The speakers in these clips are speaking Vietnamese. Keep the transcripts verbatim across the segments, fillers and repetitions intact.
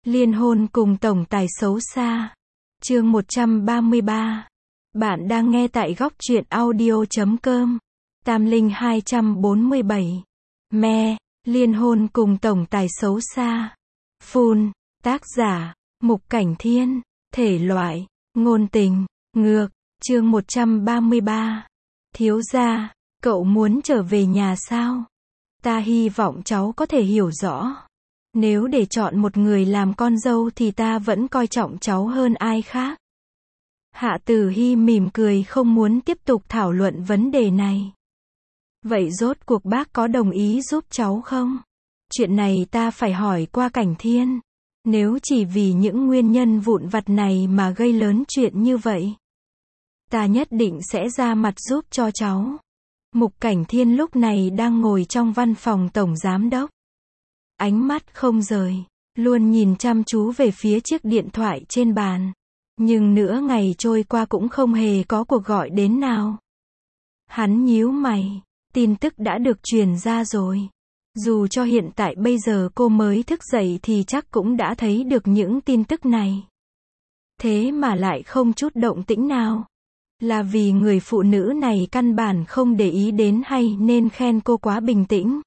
Liên hôn cùng tổng tài xấu xa. Chương một trăm ba mươi ba. Bạn đang nghe tại góc truyện audio chấm com. Tam Linh hai trăm bốn mươi bảy. Me, liên hôn cùng tổng tài xấu xa. Full, tác giả, Mục Cảnh Thiên, thể loại, ngôn tình, ngược, chương một trăm ba mươi ba. Thiếu gia, cậu muốn trở về nhà sao? Ta hy vọng cháu có thể hiểu rõ. Nếu để chọn một người làm con dâu thì ta vẫn coi trọng cháu hơn ai khác. Hạ Tử Hy mỉm cười không muốn tiếp tục thảo luận vấn đề này. Vậy rốt cuộc bác có đồng ý giúp cháu không? Chuyện này ta phải hỏi qua Cảnh Thiên. Nếu chỉ vì những nguyên nhân vụn vặt này mà gây lớn chuyện như vậy, ta nhất định sẽ ra mặt giúp cho cháu. Mục Cảnh Thiên lúc này đang ngồi trong văn phòng tổng giám đốc. Ánh mắt không rời, luôn nhìn chăm chú về phía chiếc điện thoại trên bàn. Nhưng nửa ngày trôi qua cũng không hề có cuộc gọi đến nào. Hắn nhíu mày, tin tức đã được truyền ra rồi. Dù cho hiện tại bây giờ cô mới thức dậy thì chắc cũng đã thấy được những tin tức này. Thế mà lại không chút động tĩnh nào. Là vì người phụ nữ này căn bản không để ý đến hay nên khen cô quá bình tĩnh.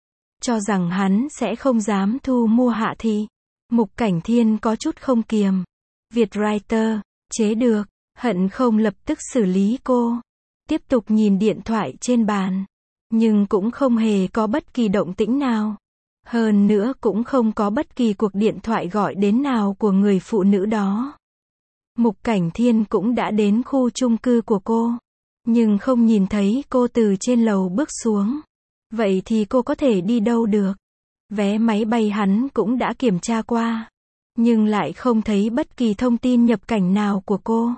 Cho rằng hắn sẽ không dám thu mua Hạ Thị. Mục Cảnh Thiên có chút không kiềm. Việt Writer, chế được, hận không lập tức xử lý cô. Tiếp tục nhìn điện thoại trên bàn. Nhưng cũng không hề có bất kỳ động tĩnh nào. Hơn nữa cũng không có bất kỳ cuộc điện thoại gọi đến nào của người phụ nữ đó. Mục Cảnh Thiên cũng đã đến khu chung cư của cô. Nhưng không nhìn thấy cô từ trên lầu bước xuống. Vậy thì cô có thể đi đâu được? Vé máy bay hắn cũng đã kiểm tra qua. Nhưng lại không thấy bất kỳ thông tin nhập cảnh nào của cô.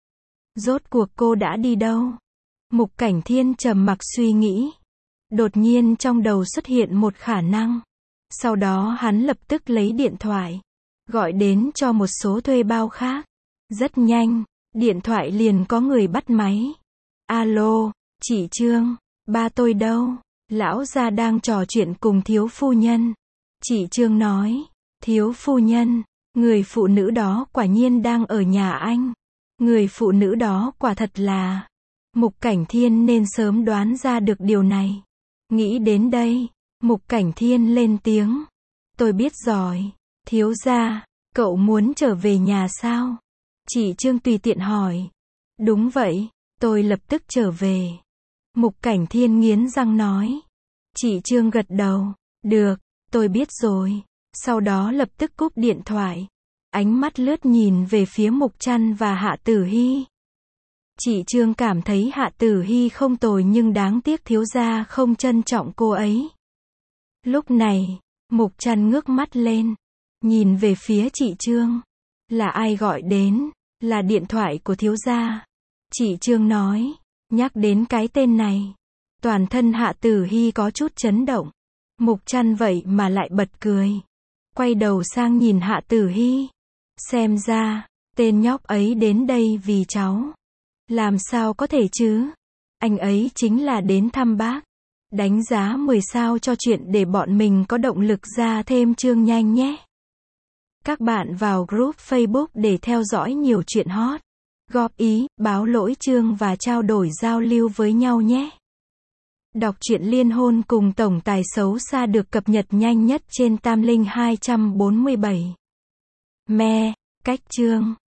Rốt cuộc cô đã đi đâu? Mục Cảnh Thiên trầm mặc suy nghĩ. Đột nhiên trong đầu xuất hiện một khả năng. Sau đó hắn lập tức lấy điện thoại. Gọi đến cho một số thuê bao khác. Rất nhanh, điện thoại liền có người bắt máy. Alo, chị Trương, ba tôi đâu? Lão gia đang trò chuyện cùng thiếu phu nhân. Chị Trương nói, thiếu phu nhân, người phụ nữ đó quả nhiên đang ở nhà anh. Người phụ nữ đó quả thật là... Mục Cảnh Thiên nên sớm đoán ra được điều này. Nghĩ đến đây, Mục Cảnh Thiên lên tiếng. Tôi biết rồi, thiếu gia, cậu muốn trở về nhà sao? Chị Trương tùy tiện hỏi. Đúng vậy, tôi lập tức trở về. Mục Cảnh Thiên nghiến răng nói. Chị Trương gật đầu. Được, tôi biết rồi. Sau đó lập tức cúp điện thoại. Ánh mắt lướt nhìn về phía Mục Trăn và Hạ Tử Hy. Chị Trương cảm thấy Hạ Tử Hy không tồi nhưng đáng tiếc thiếu gia không trân trọng cô ấy. Lúc này, Mục Trăn ngước mắt lên. Nhìn về phía chị Trương. Là ai gọi đến? Là điện thoại của thiếu gia. Chị Trương nói. Nhắc đến cái tên này. Toàn thân Hạ Tử Hy có chút chấn động. Mục Trăn vậy mà lại bật cười. Quay đầu sang nhìn Hạ Tử Hy. Xem ra, tên nhóc ấy đến đây vì cháu. Làm sao có thể chứ? Anh ấy chính là đến thăm bác. Đánh giá mười sao cho chuyện để bọn mình có động lực ra thêm chương nhanh nhé. Các bạn vào group Facebook để theo dõi nhiều chuyện hot. Góp ý, báo lỗi chương và trao đổi giao lưu với nhau nhé. Đọc truyện liên hôn cùng tổng tài xấu xa được cập nhật nhanh nhất trên Tam Linh hai trăm bốn mươi bảy. Me, cách chương.